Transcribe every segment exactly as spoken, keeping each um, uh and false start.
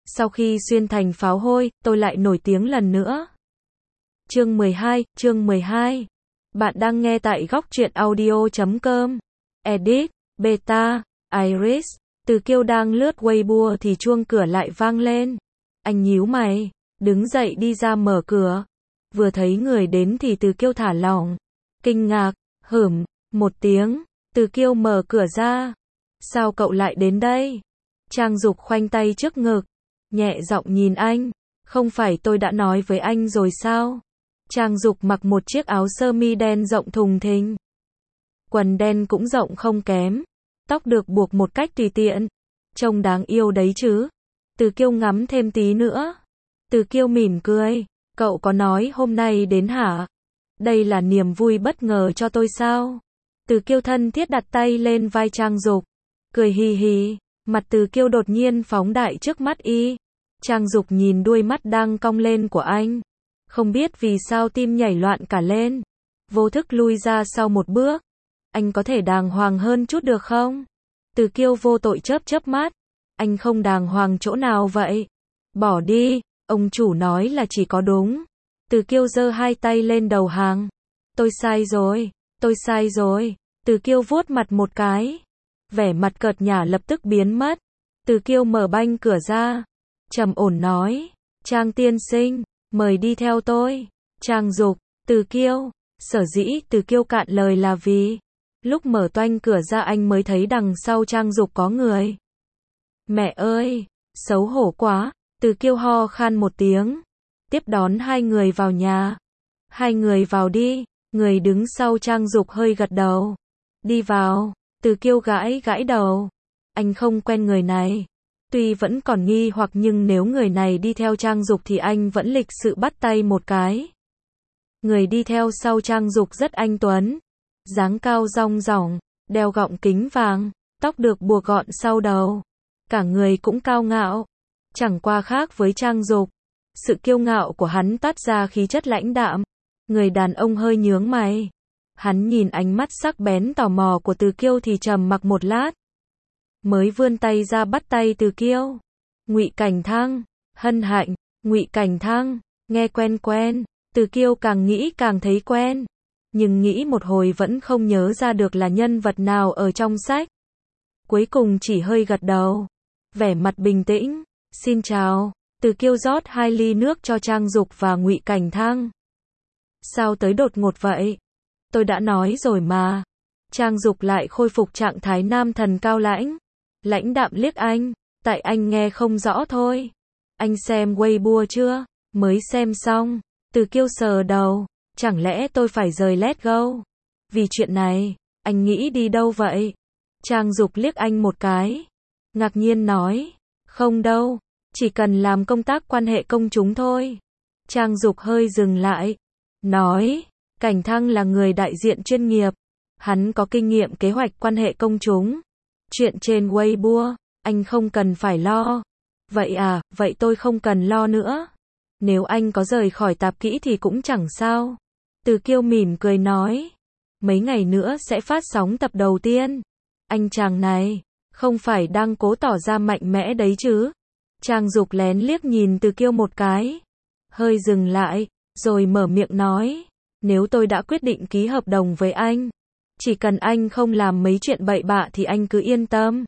Sau khi xuyên thành pháo hôi, tôi lại nổi tiếng lần nữa. Chương mười hai, chương mười hai. Bạn đang nghe tại góc truyện audio chấm com. Edit, Beta, Iris. Từ Kiêu đang lướt Weibo thì chuông cửa lại vang lên. Anh nhíu mày, đứng dậy đi ra mở cửa. Vừa thấy người đến thì Từ Kiêu thả lỏng. Kinh ngạc, hửm, một tiếng. Từ Kiêu mở cửa ra. Sao cậu lại đến đây? Trang Dục khoanh tay trước ngực, nhẹ giọng nhìn anh. Không phải tôi đã nói với anh rồi sao? Trang Dục mặc một chiếc áo sơ mi đen rộng thùng thình. Quần đen cũng rộng không kém. Tóc được buộc một cách tùy tiện. Trông đáng yêu đấy chứ. Từ Kiêu ngắm thêm tí nữa. Từ Kiêu mỉm cười. Cậu có nói hôm nay đến hả? Đây là niềm vui bất ngờ cho tôi sao? Từ Kiêu thân thiết đặt tay lên vai Trang Dục. Cười hì hì. Mặt Từ Kiêu đột nhiên phóng đại trước mắt y. Trang Dục nhìn đuôi mắt đang cong lên của anh. Không biết vì sao tim nhảy loạn cả lên. Vô thức lui ra sau một bước. Anh có thể đàng hoàng hơn chút được không? Từ Kiêu vô tội chớp chớp mắt. Anh không đàng hoàng chỗ nào vậy? Bỏ đi, ông chủ nói là chỉ có đúng. Từ Kiêu giơ hai tay lên đầu hàng. Tôi sai rồi, tôi sai rồi. Từ Kiêu vuốt mặt một cái. Vẻ mặt cợt nhả lập tức biến mất. Từ Kiêu mở banh cửa ra. Trầm ổn nói. Trang tiên sinh, mời đi theo tôi. Trang Dục, Từ Kiêu. Sở dĩ Từ Kiêu cạn lời là vì lúc mở toanh cửa ra anh mới thấy đằng sau Trang Dục có người. Mẹ ơi, xấu hổ quá. Từ Kiêu ho khan một tiếng. Tiếp đón hai người vào nhà. Hai người vào đi. Người đứng sau Trang Dục hơi gật đầu. Đi vào. Từ Kiêu gãi gãi đầu. Anh không quen người này. Tuy vẫn còn nghi hoặc nhưng nếu người này đi theo Trang Dục thì anh vẫn lịch sự bắt tay một cái. Người đi theo sau Trang Dục rất anh tuấn. Dáng cao rong ròng, đeo gọng kính vàng, tóc được buộc gọn sau đầu. Cả người cũng cao ngạo. Chẳng qua khác với Trang Dục. Sự kiêu ngạo của hắn toát ra khí chất lãnh đạm. Người đàn ông hơi nhướng mày. Hắn nhìn ánh mắt sắc bén tò mò của Từ Kiêu thì trầm mặc một lát. Mới vươn tay ra bắt tay Từ Kiêu. Ngụy Cảnh Thăng, hân hạnh. Ngụy Cảnh Thăng, nghe quen quen. Từ Kiêu càng nghĩ càng thấy quen. Nhưng nghĩ một hồi vẫn không nhớ ra được là nhân vật nào ở trong sách. Cuối cùng chỉ hơi gật đầu. Vẻ mặt bình tĩnh. Xin chào. Từ Kiêu rót hai ly nước cho Trang Dục và Ngụy Cảnh Thăng. Sao tới đột ngột vậy? Tôi đã nói rồi mà. Trang Dục lại khôi phục trạng thái nam thần cao lãnh. Lãnh đạm liếc anh. Tại anh nghe không rõ thôi. Anh xem Weibo chưa? Mới xem xong. Từ Kiêu sờ đầu. Chẳng lẽ tôi phải rời Let Go? Vì chuyện này, anh nghĩ đi đâu vậy? Trang Dục liếc anh một cái. Ngạc nhiên nói. Không đâu. Chỉ cần làm công tác quan hệ công chúng thôi. Trang Dục hơi dừng lại. Nói. Cảnh Thăng là người đại diện chuyên nghiệp. Hắn có kinh nghiệm kế hoạch quan hệ công chúng. Chuyện trên Weibo, anh không cần phải lo. Vậy à, vậy tôi không cần lo nữa. Nếu anh có rời khỏi tạp kỹ thì cũng chẳng sao. Từ Kiêu mỉm cười nói. Mấy ngày nữa sẽ phát sóng tập đầu tiên. Anh chàng này, không phải đang cố tỏ ra mạnh mẽ đấy chứ? Trang Dục lén liếc nhìn Từ Kiêu một cái. Hơi dừng lại, rồi mở miệng nói. Nếu tôi đã quyết định ký hợp đồng với anh, chỉ cần anh không làm mấy chuyện bậy bạ thì anh cứ yên tâm.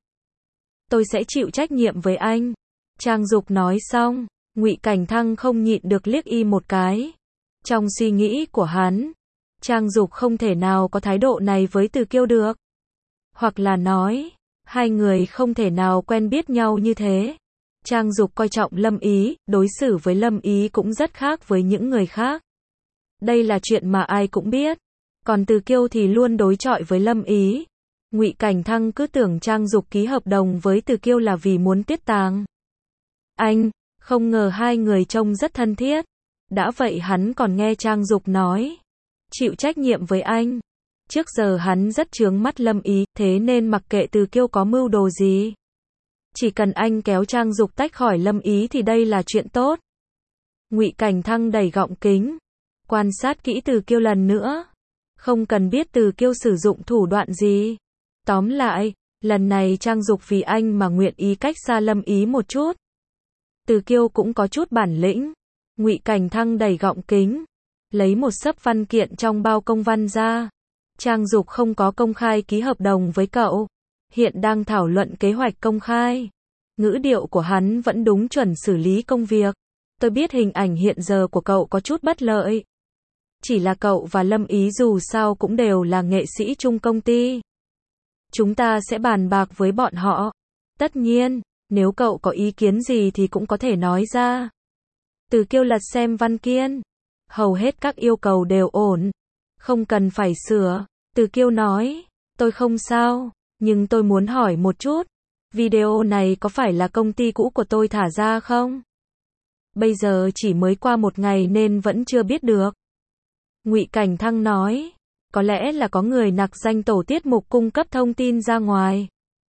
Tôi sẽ chịu trách nhiệm với anh. Trang Dục nói xong, Ngụy Cảnh Thăng không nhịn được liếc y một cái. Trong suy nghĩ của hắn, Trang Dục không thể nào có thái độ này với Từ Kiêu được. Hoặc là nói, hai người không thể nào quen biết nhau như thế. Trang Dục coi trọng Lâm Ý, đối xử với Lâm Ý cũng rất khác với những người khác. Đây là chuyện mà ai cũng biết. Còn Từ Kiêu thì luôn đối chọi với Lâm Ý. Ngụy Cảnh Thăng cứ tưởng Trang Dục ký hợp đồng với Từ Kiêu là vì muốn tiết tàng anh, không ngờ hai người trông rất thân thiết. Đã vậy hắn còn nghe Trang Dục nói. Chịu trách nhiệm với anh. Trước giờ hắn rất chướng mắt Lâm Ý, thế nên mặc kệ Từ Kiêu có mưu đồ gì. Chỉ cần anh kéo Trang Dục tách khỏi Lâm Ý thì đây là chuyện tốt. Ngụy Cảnh Thăng đẩy gọng kính. Quan sát kỹ Từ Kiêu lần nữa. Không cần biết Từ Kiêu sử dụng thủ đoạn gì. Tóm lại, lần này Trang Dục vì anh mà nguyện ý cách xa Lâm Ý một chút. Từ Kiêu cũng có chút bản lĩnh. Ngụy Cảnh Thăng đẩy gọng kính, lấy một xấp văn kiện trong bao công văn ra. Trang Dục không có công khai ký hợp đồng với cậu, hiện đang thảo luận kế hoạch công khai. Ngữ điệu của hắn vẫn đúng chuẩn xử lý công việc. Tôi biết hình ảnh hiện giờ của cậu có chút bất lợi. Chỉ là cậu và Lâm Ý dù sao cũng đều là nghệ sĩ chung công ty. Chúng ta sẽ bàn bạc với bọn họ. Tất nhiên, nếu cậu có ý kiến gì thì cũng có thể nói ra. Từ Kiêu lật xem văn kiện. Hầu hết các yêu cầu đều ổn. Không cần phải sửa. Từ Kiêu nói, tôi không sao, nhưng tôi muốn hỏi một chút. Video này có phải là công ty cũ của tôi thả ra không? Bây giờ chỉ mới qua một ngày nên vẫn chưa biết được. Ngụy Cảnh Thăng nói, có lẽ là có người nặc danh tổ tiết mục cung cấp thông tin ra ngoài.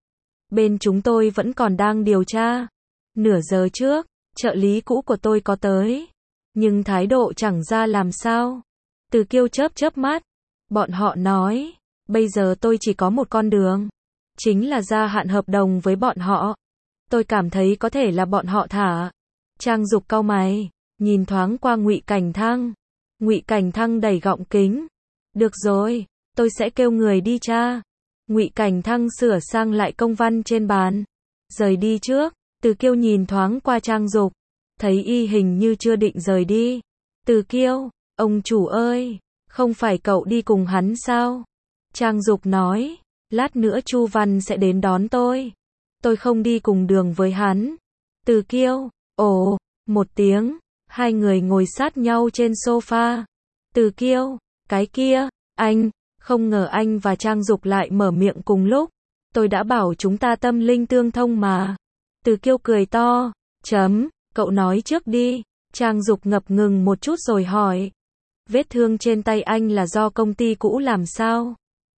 Bên chúng tôi vẫn còn đang điều tra. Nửa giờ trước, trợ lý cũ của tôi có tới. Nhưng thái độ chẳng ra làm sao. Từ Kiêu chớp chớp mắt. Bọn họ nói, bây giờ tôi chỉ có một con đường. Chính là gia hạn hợp đồng với bọn họ. Tôi cảm thấy có thể là bọn họ thả. Trang Dục cau mày, nhìn thoáng qua Ngụy Cảnh Thăng. Ngụy Cảnh Thăng đẩy gọng kính. Được rồi, tôi sẽ kêu người đi tra. Ngụy Cảnh Thăng sửa sang lại công văn trên bàn. Rời đi trước. Từ Kiêu nhìn thoáng qua Trang Dục, thấy y hình như chưa định rời đi. Từ Kiêu, ông chủ ơi, không phải cậu đi cùng hắn sao? Trang Dục nói, lát nữa Chu Văn sẽ đến đón tôi. Tôi không đi cùng đường với hắn. Từ Kiêu, ồ, một tiếng, hai người ngồi sát nhau trên sofa. Từ Kiêu, cái kia, anh, không ngờ anh và Trang Dục lại mở miệng cùng lúc. Tôi đã bảo chúng ta tâm linh tương thông mà. Từ Kiêu cười to, chấm, cậu nói trước đi. Trang Dục ngập ngừng một chút rồi hỏi. Vết thương trên tay anh là do công ty cũ làm sao?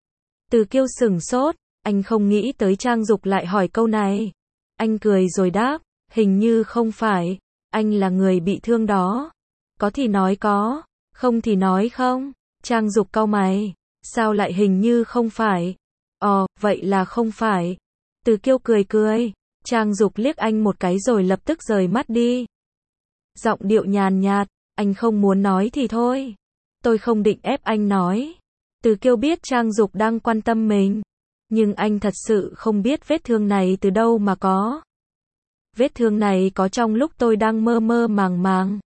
Từ Kiêu sửng sốt, anh không nghĩ tới Trang Dục lại hỏi câu này. Anh cười rồi đáp, hình như không phải, anh là người bị thương đó. Có thì nói có, không thì nói không. Trang Dục cau mày, sao lại hình như không phải? Ồ, vậy là không phải. Từ Kiêu cười cười. Trang Dục liếc anh một cái rồi lập tức rời mắt đi. Giọng điệu nhàn nhạt, anh không muốn nói thì thôi. Tôi không định ép anh nói. Từ Kiêu biết Trang Dục đang quan tâm mình. Nhưng anh thật sự không biết vết thương này từ đâu mà có. Vết thương này có trong lúc tôi đang mơ mơ màng màng.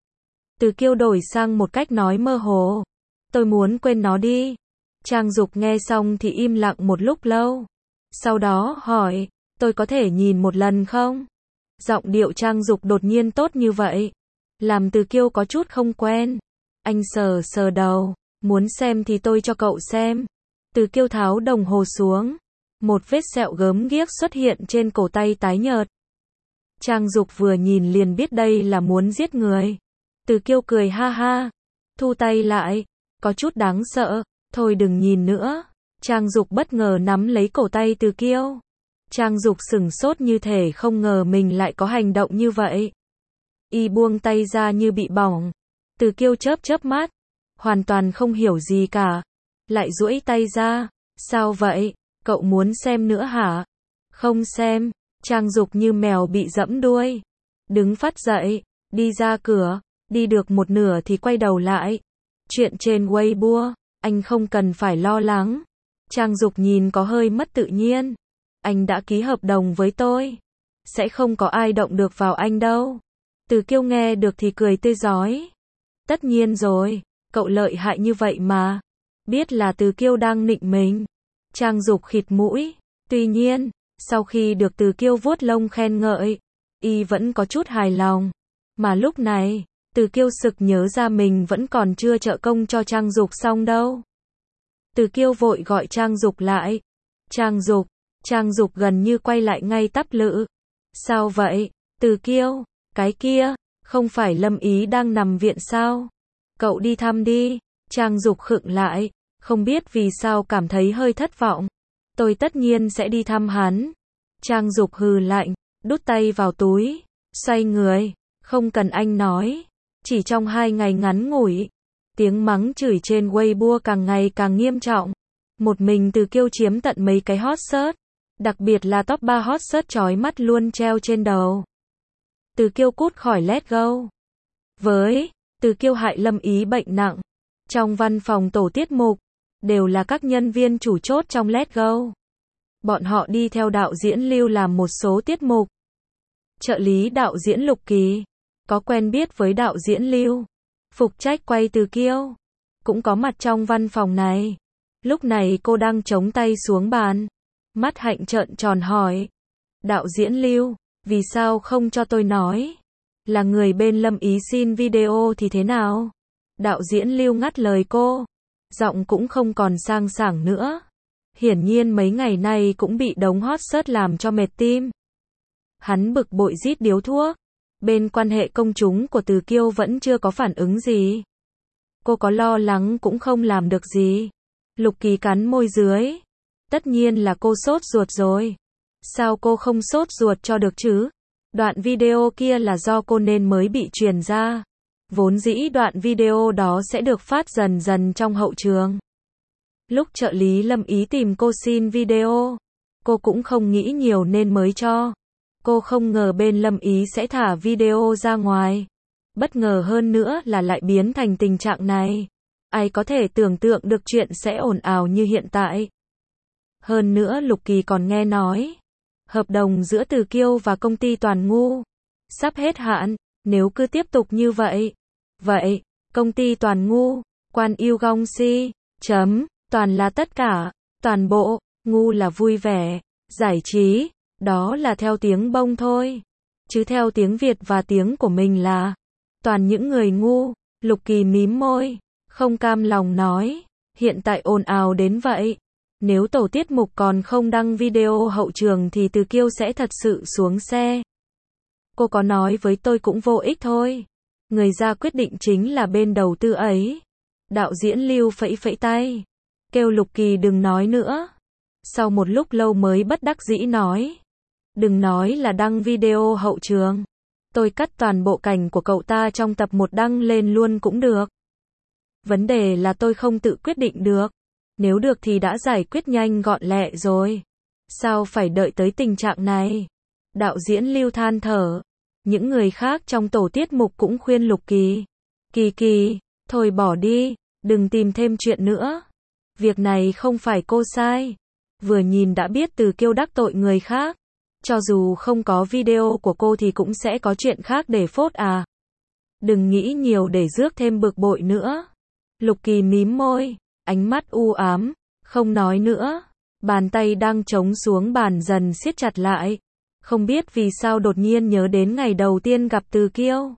Từ Kiêu đổi sang một cách nói mơ hồ. Tôi muốn quên nó đi. Trang Dục nghe xong thì im lặng một lúc lâu. Sau đó hỏi, tôi có thể nhìn một lần không? Giọng điệu Trang Dục đột nhiên tốt như vậy. Làm Từ Kiêu có chút không quen. Anh sờ sờ đầu, muốn xem thì tôi cho cậu xem. Từ Kiêu tháo đồng hồ xuống. Một vết sẹo gớm ghiếc xuất hiện trên cổ tay tái nhợt. Trang Dục vừa nhìn liền biết đây là muốn giết người. Từ Kiêu cười ha ha. Thu tay lại. Có chút đáng sợ. Thôi đừng nhìn nữa. Trang Dục bất ngờ nắm lấy cổ tay Từ Kiêu. Trang Dục sửng sốt như thể không ngờ mình lại có hành động như vậy. Y buông tay ra như bị bỏng. Từ Kiêu chớp chớp mắt. Hoàn toàn không hiểu gì cả. Lại duỗi tay ra. Sao vậy? Cậu muốn xem nữa hả? Không xem. Trang Dục như mèo bị dẫm đuôi. Đứng phắt dậy. Đi ra cửa. Đi được một nửa thì quay đầu lại. Chuyện trên Weibo. Anh không cần phải lo lắng. Trang Dục nhìn có hơi mất tự nhiên. Anh đã ký hợp đồng với tôi. Sẽ không có ai động được vào anh đâu. Từ Kiêu nghe được thì cười tươi rói. Tất nhiên rồi. Cậu lợi hại như vậy mà. Biết là Từ Kiêu đang nịnh mình. Trang Dục khịt mũi. Tuy nhiên, sau khi được Từ Kiêu vuốt lông khen ngợi, y vẫn có chút hài lòng. Mà lúc này, Từ Kiêu sực nhớ ra mình vẫn còn chưa trợ công cho Trang Dục xong đâu. Từ Kiêu vội gọi Trang Dục lại. Trang Dục. Trang Dục gần như quay lại ngay tắp lự. Sao vậy? Từ Kiêu. Cái kia, không phải Lâm Ý đang nằm viện sao? Cậu đi thăm đi. Trang Dục khựng lại. Không biết vì sao cảm thấy hơi thất vọng. Tôi tất nhiên sẽ đi thăm hắn. Trang Dục hừ lạnh. Đút tay vào túi. Xoay người. Không cần anh nói. Chỉ trong hai ngày ngắn ngủi. Tiếng mắng chửi trên Weibo càng ngày càng nghiêm trọng. Một mình Từ Kiêu chiếm tận mấy cái hot search. Đặc biệt là top ba hot search chói mắt luôn treo trên đầu. Từ Kiêu cút khỏi Let's Go. Với Từ Kiêu hại Lâm Ý bệnh nặng. Trong văn phòng tổ tiết mục, đều là các nhân viên chủ chốt trong Let's Go. Bọn họ đi theo đạo diễn Lưu làm một số tiết mục. Trợ lý đạo diễn Lục Kỳ, có quen biết với đạo diễn Lưu. Phục trách quay Từ Kiêu, cũng có mặt trong văn phòng này. Lúc này cô đang chống tay xuống bàn. Mắt hạnh trợn tròn hỏi. Đạo diễn Lưu, vì sao không cho tôi nói? Là người bên Lâm Ý xin video thì thế nào? Đạo diễn Lưu ngắt lời cô. Giọng cũng không còn sang sảng nữa. Hiển nhiên mấy ngày nay cũng bị đống hot search làm cho mệt tim. Hắn bực bội rít điếu thuốc. Bên quan hệ công chúng của Từ Kiêu vẫn chưa có phản ứng gì. Cô có lo lắng cũng không làm được gì. Lục Kỳ cắn môi dưới. Tất nhiên là cô sốt ruột rồi. Sao cô không sốt ruột cho được chứ? Đoạn video kia là do cô nên mới bị truyền ra. Vốn dĩ đoạn video đó sẽ được phát dần dần trong hậu trường. Lúc trợ lý Lâm Ý tìm cô xin video, cô cũng không nghĩ nhiều nên mới cho. Cô không ngờ bên Lâm Ý sẽ thả video ra ngoài. Bất ngờ hơn nữa là lại biến thành tình trạng này. Ai có thể tưởng tượng được chuyện sẽ ồn ào như hiện tại. Hơn nữa Lục Kỳ còn nghe nói, hợp đồng giữa Từ Kiêu và công ty Toàn Ngu sắp hết hạn, nếu cứ tiếp tục như vậy. Vậy, công ty Toàn Ngu, Quan Yêu Gong Si, chấm, toàn là tất cả, toàn bộ, ngu là vui vẻ, giải trí, đó là theo tiếng bông thôi. Chứ theo tiếng Việt và tiếng của mình là toàn những người ngu. Lục Kỳ mím môi, không cam lòng nói, hiện tại ồn ào đến vậy. Nếu tổ tiết mục còn không đăng video hậu trường thì Từ Kiêu sẽ thật sự xuống xe. Cô có nói với tôi cũng vô ích thôi. Người ra quyết định chính là bên đầu tư ấy. Đạo diễn Lưu phẩy phẩy tay, kêu Lục Kỳ đừng nói nữa. Sau một lúc lâu mới bất đắc dĩ nói. Đừng nói là đăng video hậu trường. Tôi cắt toàn bộ cảnh của cậu ta trong tập một đăng lên luôn cũng được. Vấn đề là tôi không tự quyết định được. Nếu được thì đã giải quyết nhanh gọn lẹ rồi. Sao phải đợi tới tình trạng này? Đạo diễn Lưu than thở. Những người khác trong tổ tiết mục cũng khuyên Lục Kỳ. Kỳ Kỳ, thôi bỏ đi, đừng tìm thêm chuyện nữa. Việc này không phải cô sai. Vừa nhìn đã biết Từ Kiêu đắc tội người khác. Cho dù không có video của cô thì cũng sẽ có chuyện khác để phốt à. Đừng nghĩ nhiều để rước thêm bực bội nữa. Lục Kỳ mím môi, ánh mắt u ám, không nói nữa. Bàn tay đang chống xuống bàn dần siết chặt lại. Không biết vì sao đột nhiên nhớ đến ngày đầu tiên gặp Từ Kiêu.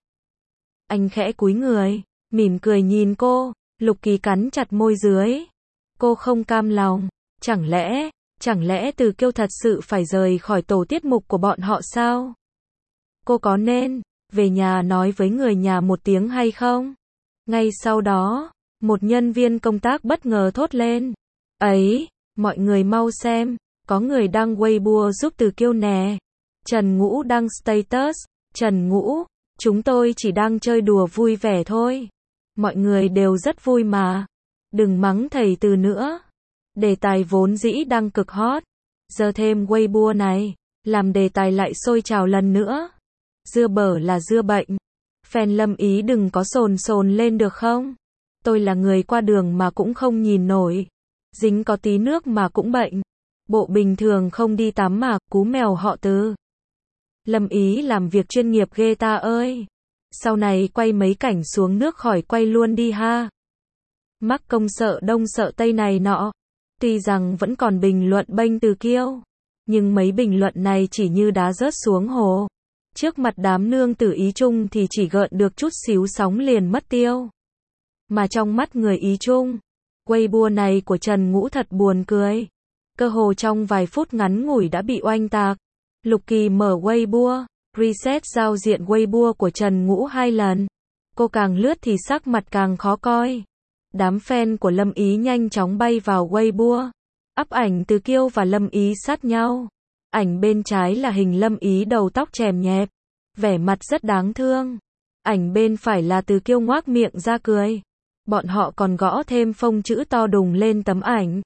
Anh khẽ cúi người, mỉm cười nhìn cô. Lục Kỳ cắn chặt môi dưới. Cô không cam lòng. Chẳng lẽ, chẳng lẽ Từ Kiêu thật sự phải rời khỏi tổ tiết mục của bọn họ sao? Cô có nên về nhà nói với người nhà một tiếng hay không? Ngay sau đó, một nhân viên công tác bất ngờ thốt lên. Ấy, mọi người mau xem, có người đăng Weibo giúp Từ Kiêu nè. Trần Ngũ đăng status. Trần Ngũ, chúng tôi chỉ đang chơi đùa vui vẻ thôi. Mọi người đều rất vui mà. Đừng mắng thầy Từ nữa. Đề tài vốn dĩ đang cực hot. Giờ thêm Weibo này, làm đề tài lại sôi trào lần nữa. Dưa bở là dưa bệnh. Fan Lâm Ý đừng có sồn sồn lên được không? Tôi là người qua đường mà cũng không nhìn nổi. Dính có tí nước mà cũng bệnh. Bộ bình thường không đi tắm mà, cú mèo họ Từ. Lâm Ý làm việc chuyên nghiệp ghê ta ơi. Sau này quay mấy cảnh xuống nước khỏi quay luôn đi ha. Mắc công sợ đông sợ tây này nọ. Tuy rằng vẫn còn bình luận bênh Từ Kiêu, nhưng mấy bình luận này chỉ như đá rớt xuống hồ. Trước mặt đám nương tử Ý Trung thì chỉ gợn được chút xíu sóng liền mất tiêu. Mà trong mắt người Ý Trung, Weibo này của Trần Ngũ thật buồn cười. Cơ hồ trong vài phút ngắn ngủi đã bị oanh tạc. Lục Kỳ mở Weibo, reset giao diện Weibo của Trần Ngũ hai lần. Cô càng lướt thì sắc mặt càng khó coi. Đám fan của Lâm Ý nhanh chóng bay vào Weibo. Up ảnh Từ Kiêu và Lâm Ý sát nhau. Ảnh bên trái là hình Lâm Ý đầu tóc chèm nhẹp, vẻ mặt rất đáng thương. Ảnh bên phải là Từ Kiêu ngoác miệng ra cười. Bọn họ còn gõ thêm phông chữ to đùng lên tấm ảnh.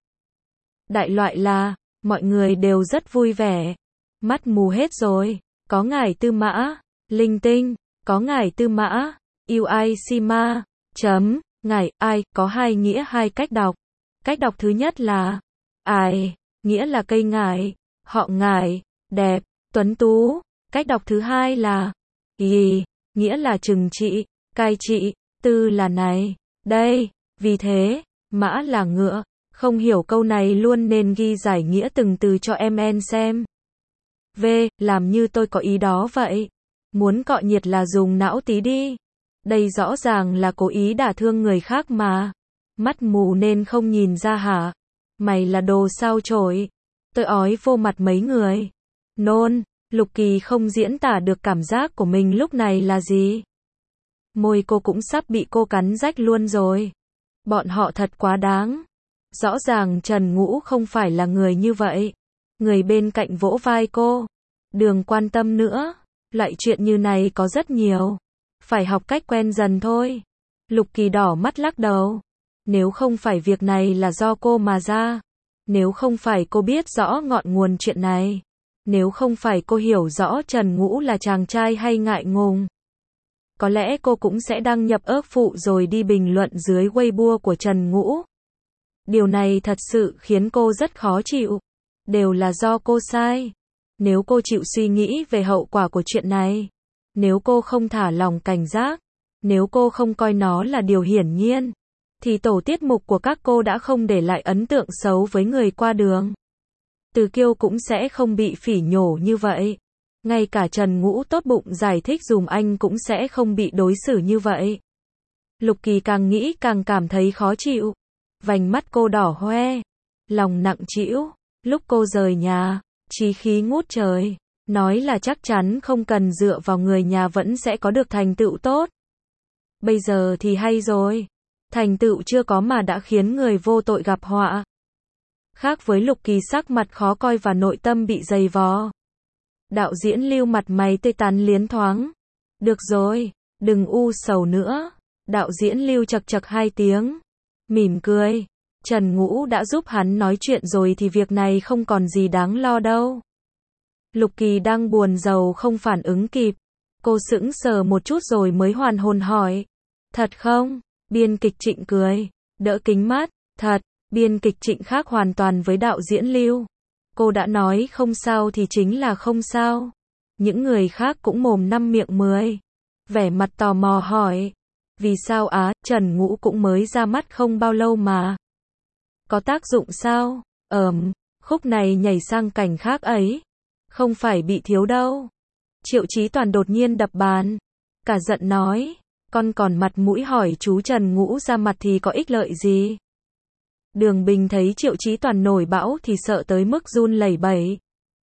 Đại loại là, mọi người đều rất vui vẻ. Mắt mù hết rồi, có ngải Tư Mã, Linh tinh, có ngải Tư Mã, yêu ai si ma, chấm, ngải, ai, có hai nghĩa hai cách đọc. Cách đọc thứ nhất là, ai, nghĩa là cây ngải, họ ngải, đẹp, tuấn tú. Cách đọc thứ hai là, y, nghĩa là trừng trị, cai trị, tư là này, đây, vì thế, mã là ngựa. Không hiểu câu này luôn nên ghi giải nghĩa từng từ cho em en xem. V, làm như tôi có ý đó vậy. Muốn cọ nhiệt là dùng não tí đi. Đây rõ ràng là cố ý đả thương người khác mà. Mắt mù nên không nhìn ra hả? Mày là đồ sao chổi. Tôi ói vô mặt mấy người. Nôn, Lục Kỳ không diễn tả được cảm giác của mình lúc này là gì. Môi cô cũng sắp bị cô cắn rách luôn rồi. Bọn họ thật quá đáng. Rõ ràng Trần Ngũ không phải là người như vậy. Người bên cạnh vỗ vai cô. Đừng quan tâm nữa. Loại chuyện như này có rất nhiều. Phải học cách quen dần thôi. Lục Kỳ đỏ mắt lắc đầu. Nếu không phải việc này là do cô mà ra. Nếu không phải cô biết rõ ngọn nguồn chuyện này. Nếu không phải cô hiểu rõ Trần Ngũ là chàng trai hay ngại ngùng. Có lẽ cô cũng sẽ đăng nhập ớt phụ rồi đi bình luận dưới Weibo của Trần Ngũ. Điều này thật sự khiến cô rất khó chịu. Đều là do cô sai. Nếu cô chịu suy nghĩ về hậu quả của chuyện này. Nếu cô không thả lòng cảnh giác. Nếu cô không coi nó là điều hiển nhiên. Thì tổ tiết mục của các cô đã không để lại ấn tượng xấu với người qua đường. Từ Kiêu cũng sẽ không bị phỉ nhổ như vậy. Ngay cả Trần Ngũ tốt bụng giải thích dùm anh cũng sẽ không bị đối xử như vậy. Lục Kỳ càng nghĩ càng cảm thấy khó chịu. Vành mắt cô đỏ hoe. Lòng nặng trĩu. Lúc cô rời nhà, chí khí ngút trời. Nói là chắc chắn không cần dựa vào người nhà vẫn sẽ có được thành tựu tốt. Bây giờ thì hay rồi. Thành tựu chưa có mà đã khiến người vô tội gặp họa. Khác với Lục Kỳ sắc mặt khó coi và nội tâm bị dày vò. Đạo diễn Lưu mặt mày tươi tắn liến thoáng. Được rồi, đừng u sầu nữa. Đạo diễn Lưu chật chật hai tiếng. Mỉm cười. Trần Ngũ đã giúp hắn nói chuyện rồi thì việc này không còn gì đáng lo đâu. Lục Kỳ đang buồn rầu không phản ứng kịp. Cô sững sờ một chút rồi mới hoàn hồn hỏi. Thật không? Biên kịch Trịnh cười. Đỡ kính mắt. Thật. Biên kịch Trịnh khác hoàn toàn với đạo diễn Lưu. Cô đã nói không sao thì chính là không sao. Những người khác cũng mồm năm miệng mười. Vẻ mặt tò mò hỏi. Vì sao á, Trần Ngũ cũng mới ra mắt không bao lâu mà. Có tác dụng sao? Ờm, khúc này nhảy sang cảnh khác ấy. Không phải bị thiếu đâu. Triệu Chí Toàn đột nhiên đập bàn. Cả giận nói. Con còn mặt mũi hỏi chú Trần Ngũ ra mặt thì có ích lợi gì? Đường Bình thấy Triệu Chí Toàn nổi bão thì sợ tới mức run lẩy bẩy.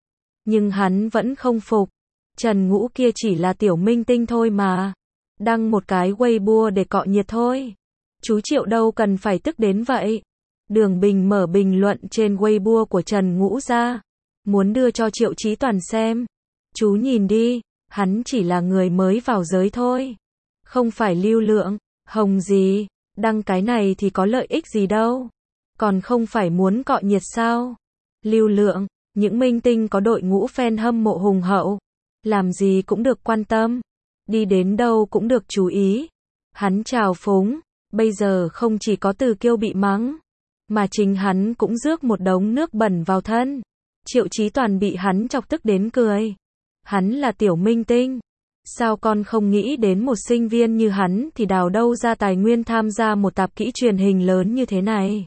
Nhưng hắn vẫn không phục. Trần Ngũ kia chỉ là tiểu minh tinh thôi mà. Đăng một cái Weibo để cọ nhiệt thôi. Chú Triệu đâu cần phải tức đến vậy. Đường Bình mở bình luận trên Weibo của Trần Ngũ ra. Muốn đưa cho Triệu Chí Toàn xem. Chú nhìn đi, hắn chỉ là người mới vào giới thôi. Không phải lưu lượng, hồng gì. Đăng cái này thì có lợi ích gì đâu. Còn không phải muốn cọ nhiệt sao? Lưu lượng, những minh tinh có đội ngũ fan hâm mộ hùng hậu. Làm gì cũng được quan tâm. Đi đến đâu cũng được chú ý. Hắn trào phúng. Bây giờ không chỉ có Từ Kiêu bị mắng. Mà chính hắn cũng rước một đống nước bẩn vào thân. Triệu Chí Toàn bị hắn chọc tức đến cười. Hắn là tiểu minh tinh. Sao con không nghĩ đến một sinh viên như hắn thì đào đâu ra tài nguyên tham gia một tạp kỹ truyền hình lớn như thế này?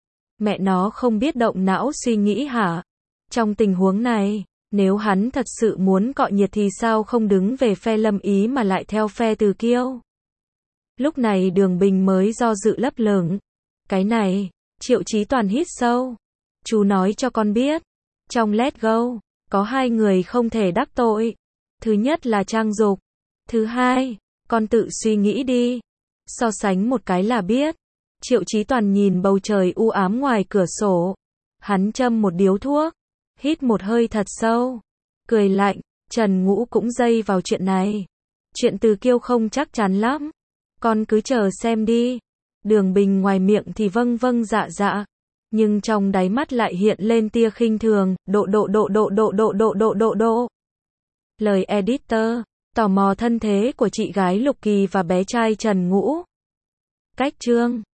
Mẹ nó không biết động não suy nghĩ hả? Trong tình huống này, nếu hắn thật sự muốn cọ nhiệt thì sao không đứng về phe Lâm Ý mà lại theo phe Từ Kiêu? Lúc này Đường Bình mới do dự lấp lửng. Cái này, Triệu Chí Toàn hít sâu. Chú nói cho con biết. Trong Let's Go, có hai người không thể đắc tội. Thứ nhất là Trang Dục. Thứ hai, con tự suy nghĩ đi. So sánh một cái là biết. Triệu Chí Toàn nhìn bầu trời u ám ngoài cửa sổ. Hắn châm một điếu thuốc. Hít một hơi thật sâu. Cười lạnh, Trần Ngũ cũng dây vào chuyện này. Chuyện Từ Kiêu không chắc chắn lắm. Con cứ chờ xem đi. Đường Bình ngoài miệng thì vâng vâng dạ dạ. Nhưng trong đáy mắt lại hiện lên tia khinh thường. Độ độ độ độ độ độ độ độ độ độ. Lời editor. Tò mò thân thế của chị gái Lục Kỳ và bé trai Trần Ngũ. Cách chương